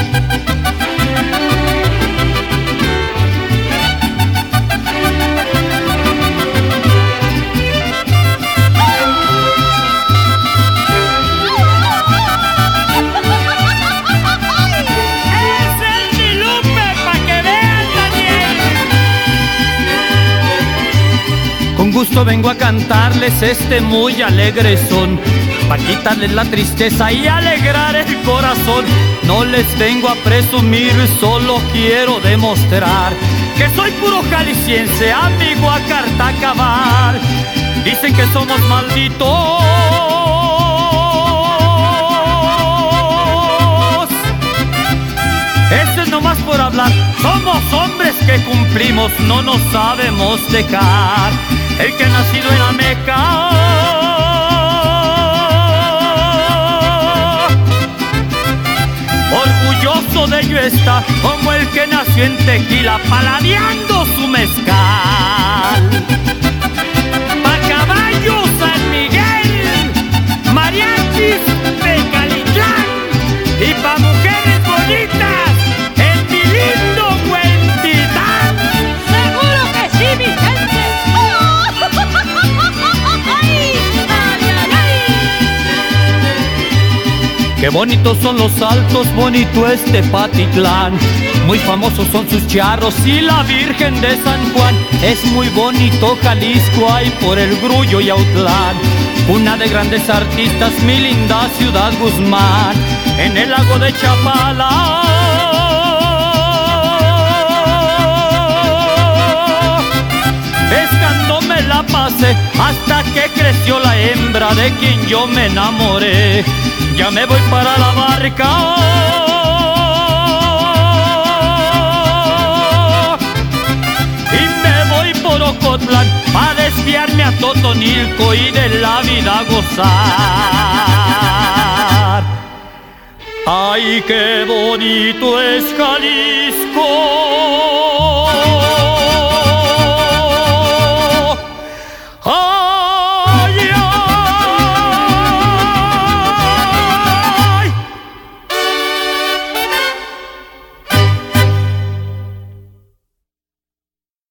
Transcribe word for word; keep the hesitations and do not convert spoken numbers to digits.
Con gusto vengo a cantarles este muy alegre son, pa' quitarles la tristeza y alegrar el corazón. No les vengo a presumir, solo quiero demostrar que soy puro jalisciense, amigo a carta cabal. Dicen que somos malditos, eso es nomás por hablar. Somos hombres que cumplimos, no nos sabemos dejar. El que ha nacido en la Meca, orgulloso de ello está, como el que nació en Tequila, paladeando su mezcal. Pa' caballos San Miguel, mariachis de Calitlán, y pa' mujeres bonitas en mi lindo Huentitán. ¡Seguro que sí, mi gente! Qué bonitos son los altos, bonito este Patitlán. Muy famosos son sus charros y la Virgen de San Juan. Es muy bonito Jalisco, ahí por el Grullo y Autlán. Una de grandes artistas, mi linda ciudad Guzmán. En el lago de Chapala, pescando me la pasé hasta que creció la hembra de quien yo me enamoré. Ya me voy para la barca y me voy por Ocotlán a desviarme a Totonilco y de la vida gozar. Ay, qué bonito es Jalisco.